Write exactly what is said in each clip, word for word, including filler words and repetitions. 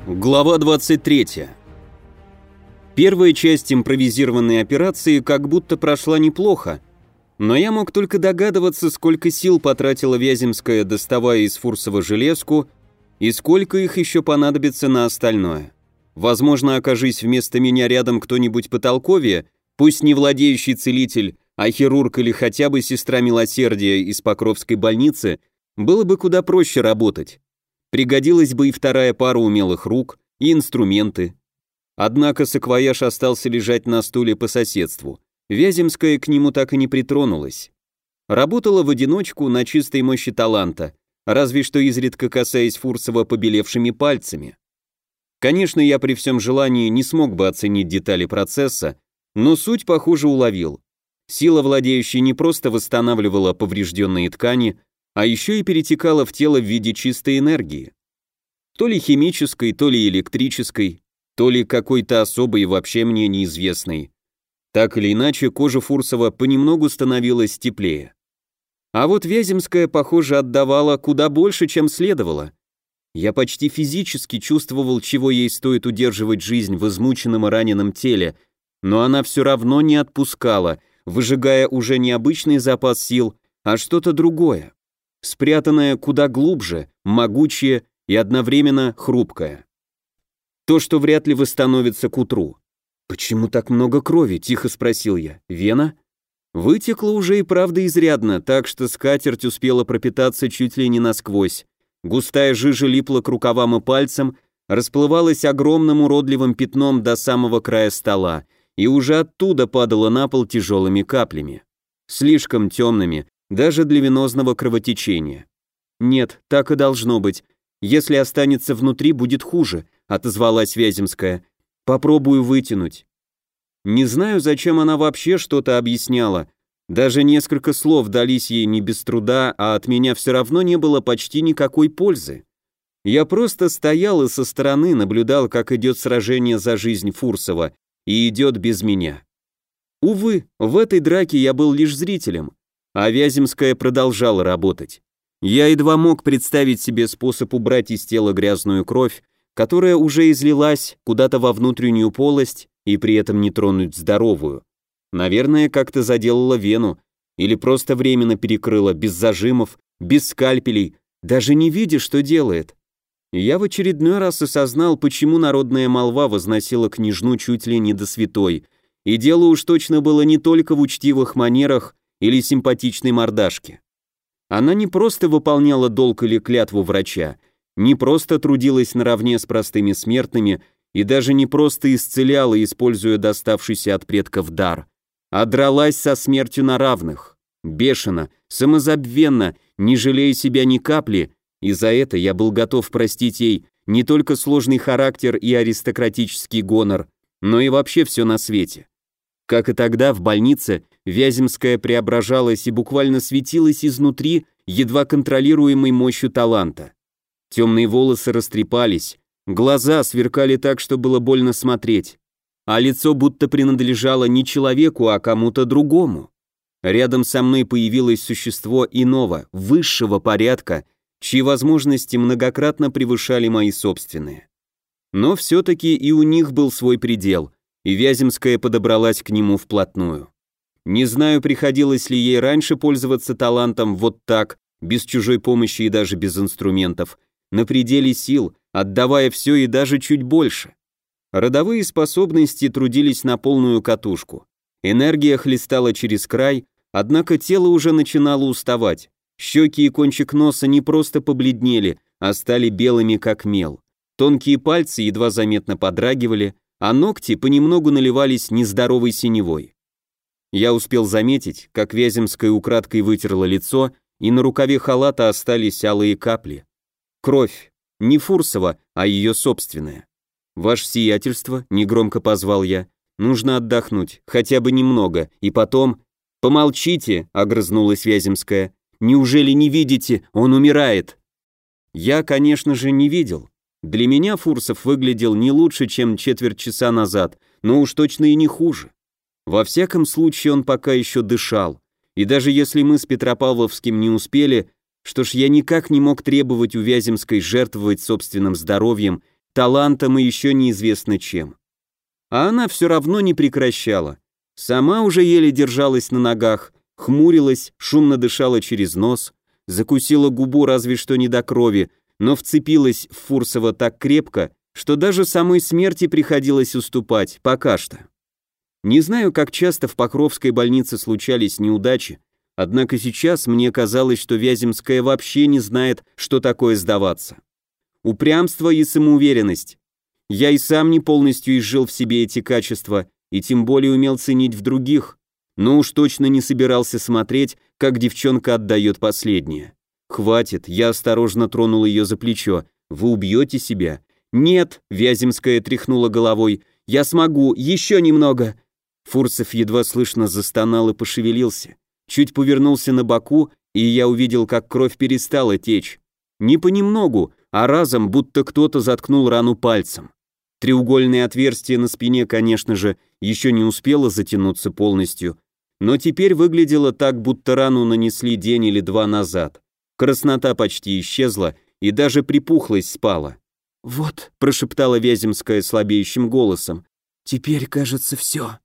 Глава двадцать третья. Первая часть импровизированной операции как будто прошла неплохо, но я мог только догадываться, сколько сил потратила Вяземская, доставая из Фурсова железку, и сколько их еще понадобится на остальное. Возможно, окажись вместо меня рядом кто-нибудь потолковее, пусть не владеющий целитель, а хирург или хотя бы сестра милосердия из Покровской больницы, было бы куда проще работать. Пригодилась бы и вторая пара умелых рук, и инструменты. Однако саквояж остался лежать на стуле по соседству. Вяземская к нему так и не притронулась. Работала в одиночку на чистой мощи таланта, разве что изредка касаясь Фурсова побелевшими пальцами. Конечно, я при всем желании не смог бы оценить детали процесса, но суть, похоже, уловил. Сила владеющей не просто восстанавливала поврежденные ткани, а еще и перетекала в тело в виде чистой энергии. То ли химической, то ли электрической, то ли какой-то особой, вообще мне неизвестной. Так или иначе, кожа Фурсова понемногу становилась теплее. А вот Вяземская, похоже, отдавала куда больше, чем следовало. Я почти физически чувствовал, чего ей стоит удерживать жизнь в измученном и раненом теле, но она все равно не отпускала, выжигая уже не обычный запас сил, а что-то другое, спрятанное куда глубже, могучее и одновременно хрупкое. То, что вряд ли восстановится к утру. «Почему так много крови?» – тихо спросил я. «Вена?» Вытекло уже и правда изрядно, так что скатерть успела пропитаться чуть ли не насквозь. Густая жижа липла к рукавам и пальцам, расплывалась огромным уродливым пятном до самого края стола, и уже оттуда падала на пол тяжелыми каплями. Слишком темными, даже для венозного кровотечения. «Нет, так и должно быть. Если останется внутри, будет хуже», — отозвалась Вяземская. «Попробую вытянуть». Не знаю, зачем она вообще что-то объясняла. Даже несколько слов дались ей не без труда, а от меня все равно не было почти никакой пользы. Я просто стоял и со стороны наблюдал, как идет сражение за жизнь Фурсова, и идет без меня. Увы, в этой драке я был лишь зрителем, а Вяземская продолжала работать. Я едва мог представить себе способ убрать из тела грязную кровь, которая уже излилась куда-то во внутреннюю полость и при этом не тронуть здоровую. Наверное, как-то заделала вену или просто временно перекрыла, без зажимов, без скальпелей, даже не видя, что делает. Я в очередной раз осознал, почему народная молва возносила княжну чуть ли не до святой, и дело уж точно было не только в учтивых манерах или симпатичной мордашке. Она не просто выполняла долг или клятву врача, не просто трудилась наравне с простыми смертными и даже не просто исцеляла, используя доставшийся от предков дар, а дралась со смертью на равных, бешено, самозабвенно, не жалея себя ни капли, и за это я был готов простить ей не только сложный характер и аристократический гонор, но и вообще все на свете. Как и тогда в больнице, Вяземская преображалась и буквально светилась изнутри едва контролируемой мощью таланта. Темные волосы растрепались, глаза сверкали так, что было больно смотреть, а лицо будто принадлежало не человеку, а кому-то другому. Рядом со мной появилось существо иного, высшего порядка, чьи возможности многократно превышали мои собственные. Но все-таки и у них был свой предел, и Вяземская подобралась к нему вплотную. Не знаю, приходилось ли ей раньше пользоваться талантом вот так, без чужой помощи и даже без инструментов, на пределе сил, отдавая все и даже чуть больше. Родовые способности трудились на полную катушку. Энергия хлестала через край, однако тело уже начинало уставать. Щеки и кончик носа не просто побледнели, а стали белыми как мел. Тонкие пальцы едва заметно подрагивали, а ногти понемногу наливались нездоровой синевой. Я успел заметить, как Вяземская украдкой вытерла лицо, и на рукаве халата остались алые капли. Кровь. Не Фурсова, а ее собственная. «Ваше сиятельство», — негромко позвал я, — «нужно отдохнуть, хотя бы немного, и потом...» «Помолчите», — огрызнулась Вяземская. «Неужели не видите? Он умирает». Я, конечно же, не видел. Для меня Фурсов выглядел не лучше, чем четверть часа назад, но уж точно и не хуже. Во всяком случае, он пока еще дышал, и даже если мы с Петропавловским не успели, что ж, я никак не мог требовать у Вяземской жертвовать собственным здоровьем талантом и еще неизвестно чем. А она все равно не прекращала. Сама уже еле держалась на ногах, хмурилась, шумно дышала через нос, закусила губу разве что не до крови, но вцепилась в Фурсова так крепко, что даже самой смерти приходилось уступать, пока что. Не знаю, как часто в Покровской больнице случались неудачи, однако сейчас мне казалось, что Вяземская вообще не знает, что такое сдаваться. Упрямство и самоуверенность. Я и сам не полностью изжил в себе эти качества, и тем более умел ценить в других, но уж точно не собирался смотреть, как девчонка отдает последнее. «Хватит», я осторожно тронул ее за плечо, «вы убьете себя». «Нет», Вяземская тряхнула головой, «я смогу, еще немного». Фурсов едва слышно застонал и пошевелился. Чуть повернулся на боку, и я увидел, как кровь перестала течь. Не понемногу, а разом, будто кто-то заткнул рану пальцем. Треугольное отверстие на спине, конечно же, еще не успело затянуться полностью, но теперь выглядело так, будто рану нанесли день или два назад. Краснота почти исчезла, и даже припухлость спала. «Вот», — прошептала Вяземская слабеющим голосом, — «теперь, кажется, все».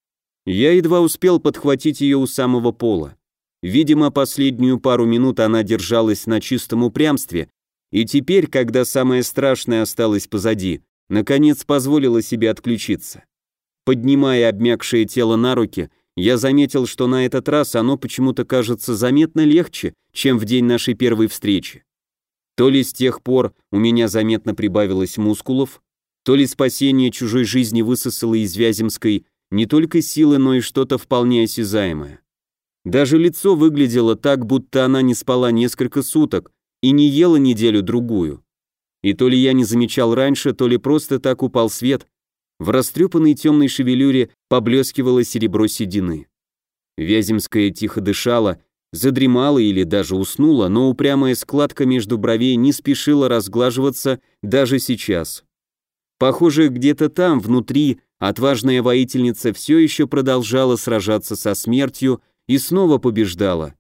Я едва успел подхватить ее у самого пола. Видимо, последнюю пару минут она держалась на чистом упрямстве, и теперь, когда самое страшное осталось позади, наконец позволила себе отключиться. Поднимая обмякшее тело на руки, я заметил, что на этот раз оно почему-то кажется заметно легче, чем в день нашей первой встречи. То ли с тех пор у меня заметно прибавилось мускулов, то ли спасение чужой жизни высосало из Вяземской не только силы, но и что-то вполне осязаемое. Даже лицо выглядело так, будто она не спала несколько суток и не ела неделю-другую. И то ли я не замечал раньше, то ли просто так упал свет, в растрепанной темной шевелюре поблескивало серебро седины. Вяземская тихо дышала, задремала или даже уснула, но упрямая складка между бровей не спешила разглаживаться даже сейчас. Похоже, где-то там, внутри, отважная воительница все еще продолжала сражаться со смертью и снова побеждала.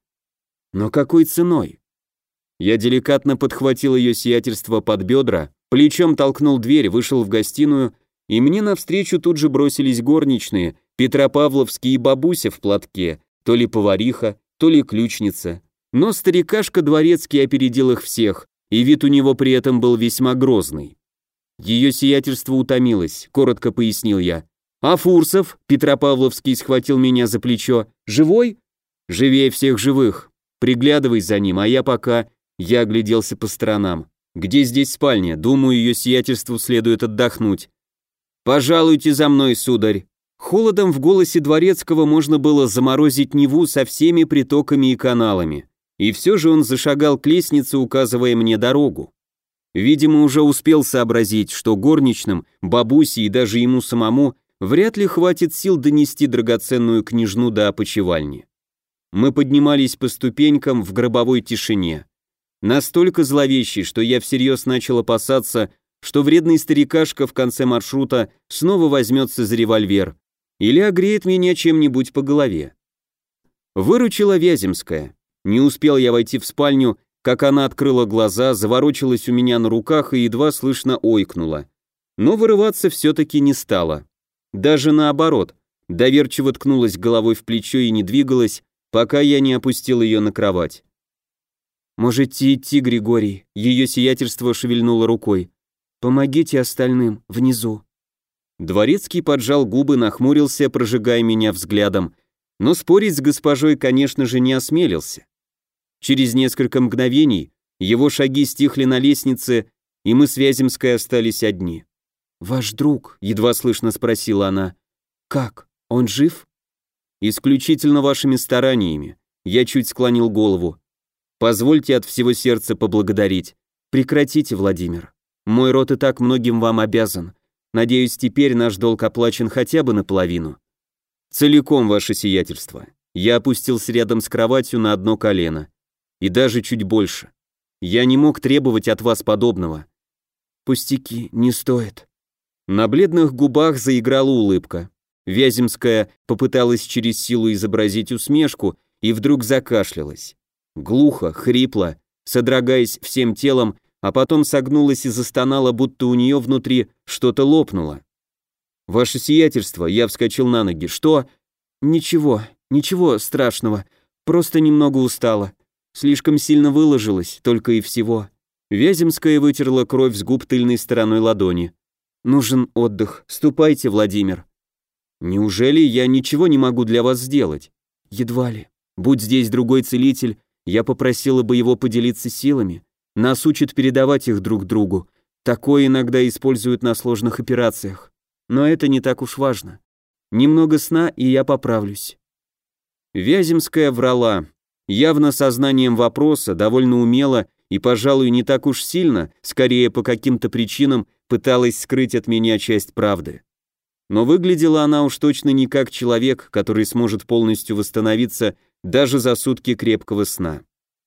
Но какой ценой? Я деликатно подхватил ее сиятельство под бедра, плечом толкнул дверь, вышел в гостиную, и мне навстречу тут же бросились горничные, Петропавловские и бабуся в платке, то ли повариха, то ли ключница. Но старикашка дворецкий опередил их всех, и вид у него при этом был весьма грозный. Ее сиятельство утомилось, коротко пояснил я. «А Фурсов?» — Петропавловский схватил меня за плечо. «Живой?» «Живее всех живых. Приглядывай за ним, а я пока...» Я огляделся по сторонам. «Где здесь спальня? Думаю, ее сиятельству следует отдохнуть». «Пожалуйте за мной, сударь». Холодом в голосе дворецкого можно было заморозить Неву со всеми притоками и каналами. И все же он зашагал к лестнице, указывая мне дорогу. Видимо, уже успел сообразить, что горничным, бабусе и даже ему самому вряд ли хватит сил донести драгоценную княжну до опочивальни. Мы поднимались по ступенькам в гробовой тишине. Настолько зловещей, что я всерьез начал опасаться, что вредный старикашка в конце маршрута снова возьмется за револьвер или огреет меня чем-нибудь по голове. Выручила Вяземская. Не успел я войти в спальню, как она открыла глаза, заворочилась у меня на руках и едва слышно ойкнула. Но вырываться все-таки не стала. Даже наоборот, доверчиво ткнулась головой в плечо и не двигалась, пока я не опустил ее на кровать. «Можете идти, Григорий», — ее сиятельство шевельнуло рукой. «Помогите остальным, внизу». Дворецкий поджал губы, нахмурился, прожигая меня взглядом, но спорить с госпожой, конечно же, не осмелился. Через несколько мгновений его шаги стихли на лестнице, и мы с Вяземской остались одни. «Ваш друг?» — едва слышно спросила она. «Как? Он жив?» «Исключительно вашими стараниями», — я чуть склонил голову. «Позвольте от всего сердца поблагодарить. Прекратите, Владимир. Мой род и так многим вам обязан. Надеюсь, теперь наш долг оплачен хотя бы наполовину». «Целиком, ваше сиятельство». Я опустился рядом с кроватью на одно колено. И даже чуть больше. Я не мог требовать от вас подобного. «Пустяки, не стоит». На бледных губах заиграла улыбка. Вяземская попыталась через силу изобразить усмешку и вдруг закашлялась. Глухо, хрипло, содрогаясь всем телом, а потом согнулась и застонала, будто у нее внутри что-то лопнуло. «Ваше сиятельство», — я вскочил на ноги, — «что?» «Ничего, ничего страшного, просто немного устала. Слишком сильно выложилась, только и всего». Вяземская вытерла кровь с губ тыльной стороной ладони. «Нужен отдых. Ступайте, Владимир». «Неужели я ничего не могу для вас сделать?» «Едва ли. Будь здесь другой целитель, я попросила бы его поделиться силами. Нас учат передавать их друг другу. Такое иногда используют на сложных операциях. Но это не так уж важно. Немного сна, и я поправлюсь». Вяземская врала, явно сознанием вопроса, довольно умело и, пожалуй, не так уж сильно, скорее по каким-то причинам, пыталась скрыть от меня часть правды. Но выглядела она уж точно не как человек, который сможет полностью восстановиться даже за сутки крепкого сна.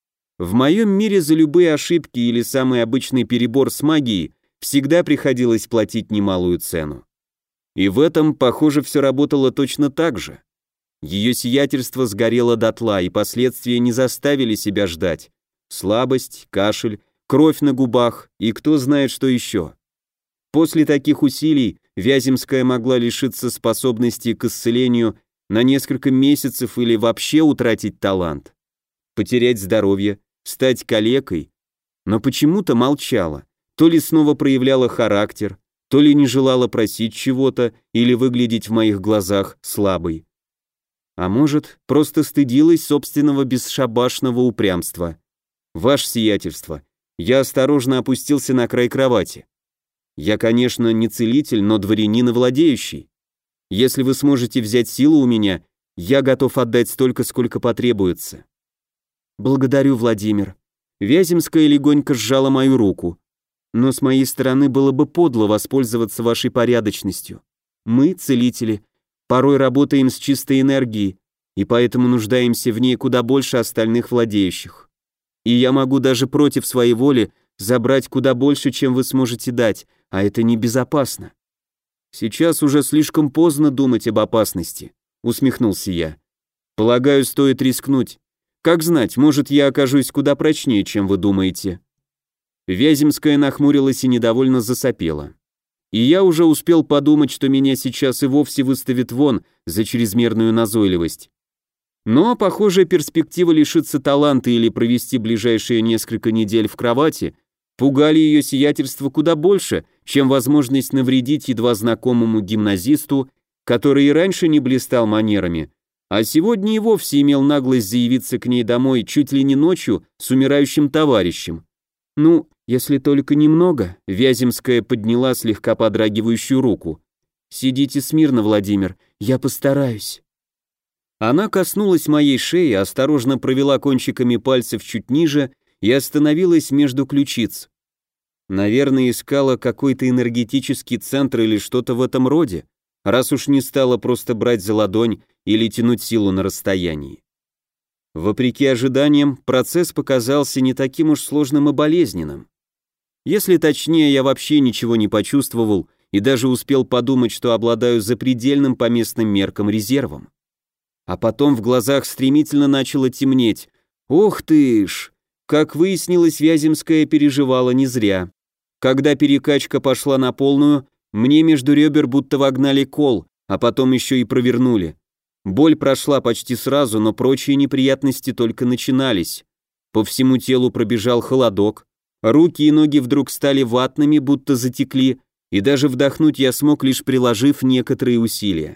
В моем мире за любые ошибки или самый обычный перебор с магией всегда приходилось платить немалую цену. И в этом, похоже, все работало точно так же. Ее сиятельство сгорело дотла, и последствия не заставили себя ждать. Слабость, кашель, кровь на губах и кто знает что еще. После таких усилий Вяземская могла лишиться способности к исцелению на несколько месяцев или вообще утратить талант. Потерять здоровье, стать калекой. Но почему-то молчала. То ли снова проявляла характер, то ли не желала просить чего-то или выглядеть в моих глазах слабой. А может, просто стыдилась собственного бесшабашного упрямства. «Ваше сиятельство». Я осторожно опустился на край кровати. «Я, конечно, не целитель, но дворянин и владеющий. Если вы сможете взять силу у меня, я готов отдать столько, сколько потребуется». «Благодарю, Владимир». Вяземская легонько сжала мою руку. «Но с моей стороны было бы подло воспользоваться вашей порядочностью. Мы, целители, порой работаем с чистой энергией, и поэтому нуждаемся в ней куда больше остальных владеющих. И я могу даже против своей воли забрать куда больше, чем вы сможете дать, а это небезопасно». «Сейчас уже слишком поздно думать об опасности», — усмехнулся я. «Полагаю, стоит рискнуть. Как знать, может, я окажусь куда прочнее, чем вы думаете». Вяземская нахмурилась и недовольно засопела. И я уже успел подумать, что меня сейчас и вовсе выставит вон за чрезмерную назойливость. Но, похоже, перспектива лишиться таланта или провести ближайшие несколько недель в кровати пугали ее сиятельство куда больше, чем возможность навредить едва знакомому гимназисту, который и раньше не блистал манерами, а сегодня и вовсе имел наглость заявиться к ней домой чуть ли не ночью с умирающим товарищем. «Ну, если только немного», — Вяземская подняла слегка подрагивающую руку. «Сидите смирно, Владимир, я постараюсь». Она коснулась моей шеи, осторожно провела кончиками пальцев чуть ниже и остановилась между ключиц. Наверное, искала какой-то энергетический центр или что-то в этом роде, раз уж не стала просто брать за ладонь или тянуть силу на расстоянии. Вопреки ожиданиям, процесс показался не таким уж сложным и болезненным. Если точнее, я вообще ничего не почувствовал и даже успел подумать, что обладаю запредельным по местным меркам резервом. А потом в глазах стремительно начало темнеть. Ох ты ж! Как выяснилось, Вяземская переживала не зря. Когда перекачка пошла на полную, мне между ребер будто вогнали кол, а потом еще и провернули. Боль прошла почти сразу, но прочие неприятности только начинались. По всему телу пробежал холодок, руки и ноги вдруг стали ватными, будто затекли, и даже вдохнуть я смог, лишь приложив некоторые усилия.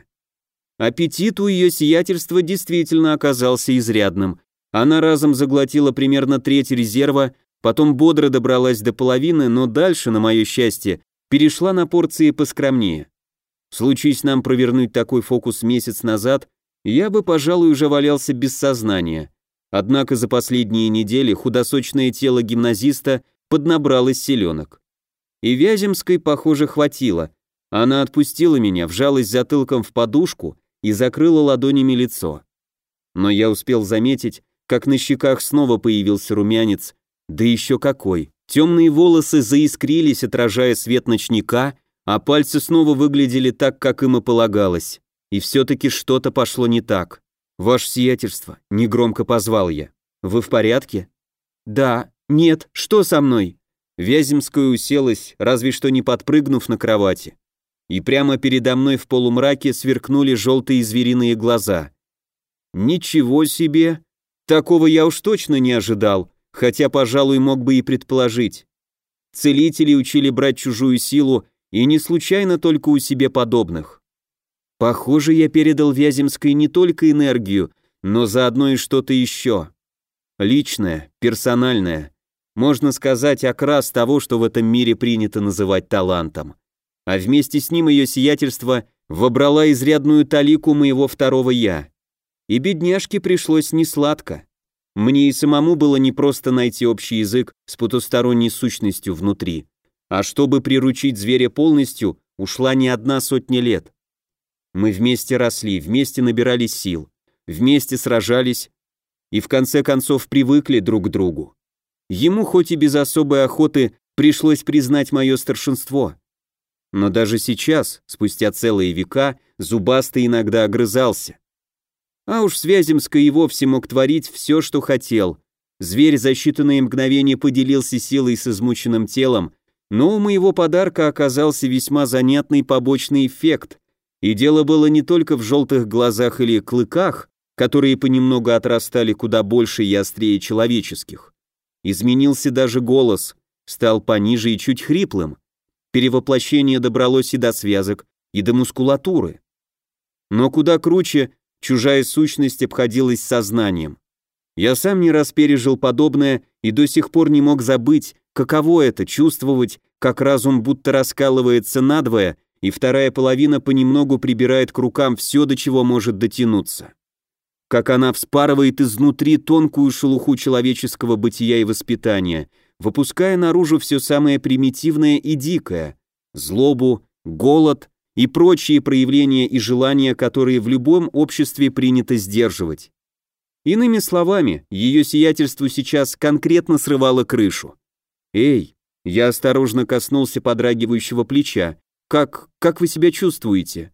Аппетит у ее сиятельства действительно оказался изрядным. Она разом заглотила примерно треть резерва, потом бодро добралась до половины, но дальше, на мое счастье, перешла на порции поскромнее. Случись нам провернуть такой фокус месяц назад, я бы, пожалуй, уже валялся без сознания. Однако за последние недели худосочное тело гимназиста поднабралось селенок. И Вяземской, похоже, хватило. Она отпустила меня, вжалась затылком в подушку и закрыла ладонями лицо. Но я успел заметить, как на щеках снова появился румянец, да еще какой. Темные волосы заискрились, отражая свет ночника, а пальцы снова выглядели так, как им и полагалось. И все-таки что-то пошло не так. «Ваше сиятельство», — негромко позвал я. «Вы в порядке?» «Да». «Нет, что со мной?» Вяземская уселась, разве что не подпрыгнув на кровати. И прямо передо мной в полумраке сверкнули желтые звериные глаза. Ничего себе! Такого я уж точно не ожидал, хотя, пожалуй, мог бы и предположить. Целители учили брать чужую силу, и не случайно только у себе подобных. Похоже, я передал Вяземской не только энергию, но заодно и что-то еще. Личное, персональное. Можно сказать, окрас того, что в этом мире принято называть талантом. А вместе с ним ее сиятельство вобрала изрядную талику моего второго «я». И бедняжке пришлось несладко. Мне и самому было непросто найти общий язык с потусторонней сущностью внутри. А чтобы приручить зверя полностью, ушла не одна сотня лет. Мы вместе росли, вместе набирали сил, вместе сражались и в конце концов привыкли друг к другу. Ему, хоть и без особой охоты, пришлось признать мое старшинство. Но даже сейчас, спустя целые века, Зубастый иногда огрызался. А уж с Вяземской и вовсе мог творить все, что хотел. Зверь за считанные мгновения поделился силой с измученным телом, но у моего подарка оказался весьма занятный побочный эффект, и дело было не только в желтых глазах или клыках, которые понемногу отрастали куда больше и острее человеческих. Изменился даже голос, стал пониже и чуть хриплым. Перевоплощение добралось и до связок, и до мускулатуры. Но куда круче, чужая сущность обходилась сознанием. Я сам не раз пережил подобное и до сих пор не мог забыть, каково это чувствовать, как разум будто раскалывается надвое, и вторая половина понемногу прибирает к рукам все, до чего может дотянуться. Как она вспарывает изнутри тонкую шелуху человеческого бытия и воспитания, выпуская наружу все самое примитивное и дикое, злобу, голод и прочие проявления и желания, которые в любом обществе принято сдерживать. Иными словами, ее сиятельству сейчас конкретно срывало крышу. «Эй!» — я осторожно коснулся подрагивающего плеча. «Как... как вы себя чувствуете?»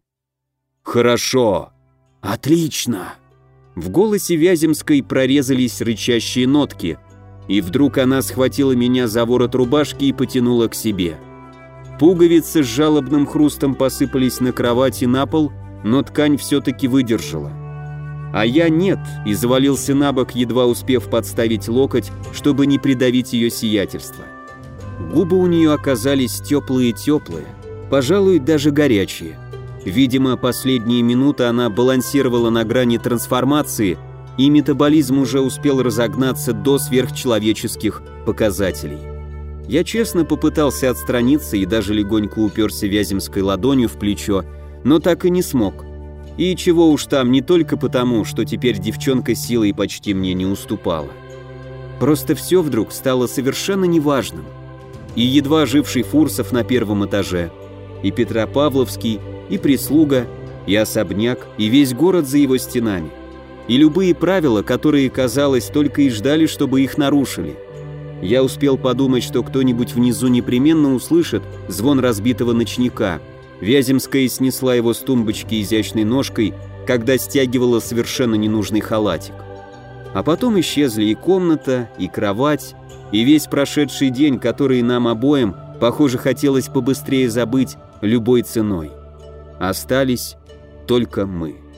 «Хорошо! Отлично!» В голосе Вяземской прорезались рычащие нотки, и вдруг она схватила меня за ворот рубашки и потянула к себе. Пуговицы с жалобным хрустом посыпались на кровать и на пол, но ткань все-таки выдержала. А я нет, и завалился на бок, едва успев подставить локоть, чтобы не придавить ее сиятельство. Губы у нее оказались теплые-теплые, пожалуй, даже горячие. Видимо, последние минуты она балансировала на грани трансформации, и метаболизм уже успел разогнаться до сверхчеловеческих показателей. Я честно попытался отстраниться и даже легонько уперся Вяземской ладонью в плечо, но так и не смог. И чего уж там, не только потому, что теперь девчонка силой почти мне не уступала. Просто все вдруг стало совершенно неважным. И едва живший Фурсов на первом этаже, и Петропавловский, и прислуга, и особняк, и весь город за его стенами, и любые правила, которые, казалось, только и ждали, чтобы их нарушили. Я успел подумать, что кто-нибудь внизу непременно услышит звон разбитого ночника. Вяземская снесла его с тумбочки изящной ножкой, когда стягивала совершенно ненужный халатик. А потом исчезли и комната, и кровать, и весь прошедший день, который нам обоим, похоже, хотелось побыстрее забыть любой ценой. Остались только мы.